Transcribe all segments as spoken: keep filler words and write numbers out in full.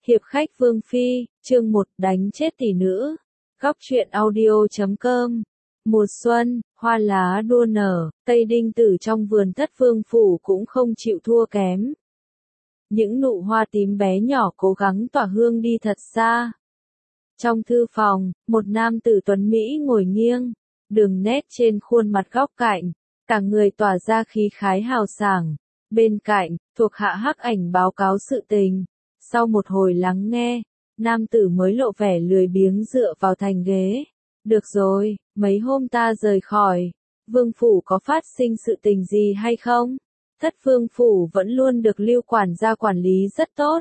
Hiệp khách Vương Phi, chương một, đánh chết tỷ nữ. Góc truyện audio chấm com. Mùa xuân, hoa lá đua nở, Tây Đinh Tử trong vườn Thất Vương phủ cũng không chịu thua kém. Những nụ hoa tím bé nhỏ cố gắng tỏa hương đi thật xa. Trong thư phòng, một nam tử tuấn Mỹ ngồi nghiêng, đường nét trên khuôn mặt góc cạnh, cả người tỏa ra khí khái hào sảng. Bên cạnh, thuộc hạ Hắc Ảnh báo cáo sự tình. Sau một hồi lắng nghe, nam tử mới lộ vẻ lười biếng dựa vào thành ghế. Được rồi, mấy hôm ta rời khỏi, vương phủ có phát sinh sự tình gì hay không? Thất vương phủ vẫn luôn được Lưu quản gia quản lý rất tốt.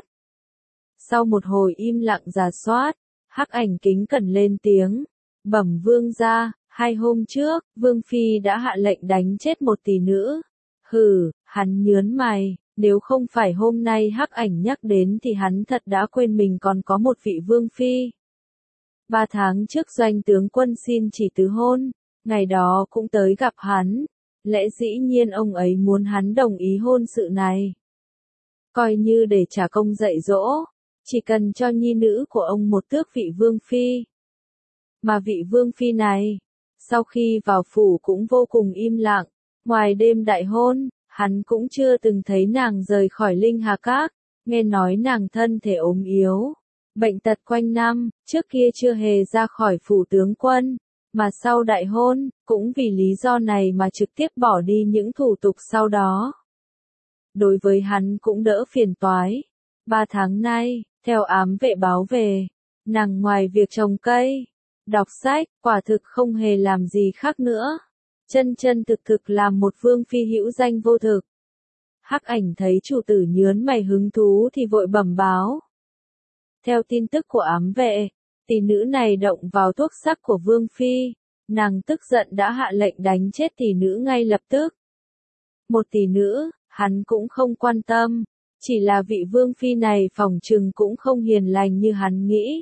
Sau một hồi im lặng rà soát, Hắc Ảnh kính cẩn lên tiếng. Bẩm vương gia, hai hôm trước, vương phi đã hạ lệnh đánh chết một tỷ nữ. Hừ, hắn nhớn mày. Nếu không phải hôm nay Hắc Ảnh nhắc đến thì hắn thật đã quên mình còn có một vị vương phi. Ba tháng trước doanh tướng quân xin chỉ tứ hôn, ngày đó cũng tới gặp hắn. Lẽ dĩ nhiên ông ấy muốn hắn đồng ý hôn sự này. Coi như để trả công dạy dỗ, chỉ cần cho nhi nữ của ông một tước vị vương phi. Mà vị vương phi này, sau khi vào phủ cũng vô cùng im lặng, ngoài đêm đại hôn. Hắn cũng chưa từng thấy nàng rời khỏi Linh Hà Các, nghe nói nàng thân thể ốm yếu, bệnh tật quanh năm, trước kia chưa hề ra khỏi phủ tướng quân, mà sau đại hôn, cũng vì lý do này mà trực tiếp bỏ đi những thủ tục sau đó. Đối với hắn cũng đỡ phiền toái. Ba tháng nay, theo ám vệ báo về, nàng ngoài việc trồng cây, đọc sách, quả thực không hề làm gì khác nữa. Chân chân thực thực làm một vương phi hữu danh vô thực. Hắc Ảnh thấy chủ tử nhớn mày hứng thú thì vội bẩm báo. Theo tin tức của ám vệ, tỷ nữ này động vào thuốc sắc của vương phi, nàng tức giận đã hạ lệnh đánh chết tỷ nữ ngay lập tức. Một tỷ nữ, hắn cũng không quan tâm, chỉ là vị vương phi này phỏng chừng cũng không hiền lành như hắn nghĩ.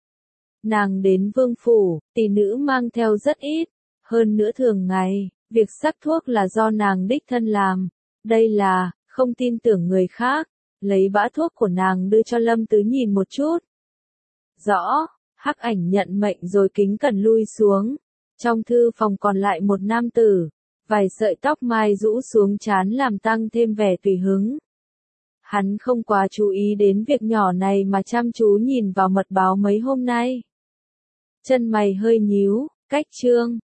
Nàng đến vương phủ, tỷ nữ mang theo rất ít. Hơn nữa thường ngày, việc sắc thuốc là do nàng đích thân làm. Đây là, không tin tưởng người khác, lấy bã thuốc của nàng đưa cho Lâm Tứ nhìn một chút. Rõ, Hắc Ảnh nhận mệnh rồi kính cẩn lui xuống. Trong thư phòng còn lại một nam tử, vài sợi tóc mai rũ xuống trán làm tăng thêm vẻ tùy hứng. Hắn không quá chú ý đến việc nhỏ này mà chăm chú nhìn vào mật báo mấy hôm nay. Chân mày hơi nhíu, cách trương.